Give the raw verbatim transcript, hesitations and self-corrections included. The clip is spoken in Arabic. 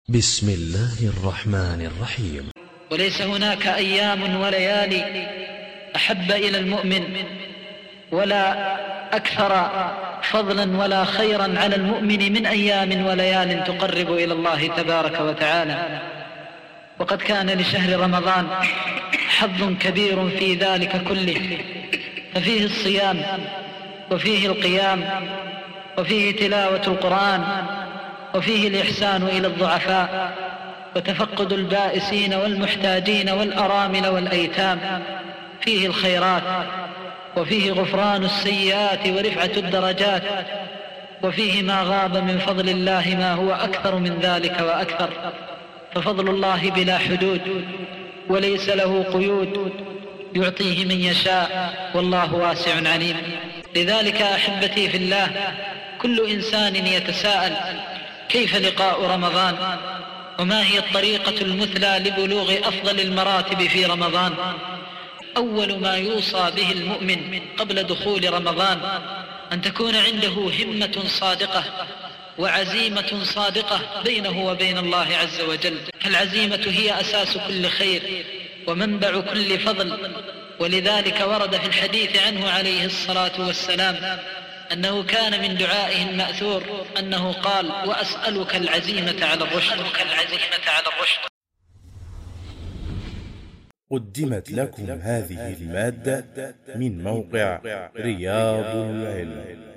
بسم الله الرحمن الرحيم. وليس هناك أيام وليالي أحب إلى المؤمن ولا أكثر فضلا ولا خيرا على المؤمن من أيام وليال تقرب إلى الله تبارك وتعالى. وقد كان لشهر رمضان حظ كبير في ذلك كله، ففيه الصيام وفيه القيام وفيه تلاوة القرآن وفيه الإحسان إلى الضعفاء وتفقد البائسين والمحتاجين والأرامل والأيتام، فيه الخيرات وفيه غفران السيئات ورفعة الدرجات، وفيه ما غاب من فضل الله ما هو أكثر من ذلك وأكثر. ففضل الله بلا حدود وليس له قيود، يعطيه من يشاء والله واسع عليم. لذلك أحبتي في الله، كل إنسان يتساءل كيف لقاء رمضان، وما هي الطريقة المثلى لبلوغ أفضل المراتب في رمضان. أول ما يوصى به المؤمن قبل دخول رمضان أن تكون عنده همة صادقة وعزيمة صادقة بينه وبين الله عز وجل. فالعزيمة هي أساس كل خير ومنبع كل فضل، ولذلك ورد في الحديث عنه عليه الصلاة والسلام أنه كان من دعائه المأثور أنه قال: وأسألك العزيمة على الرشد. قدمت لكم هذه المادة من موقع رياض العلم.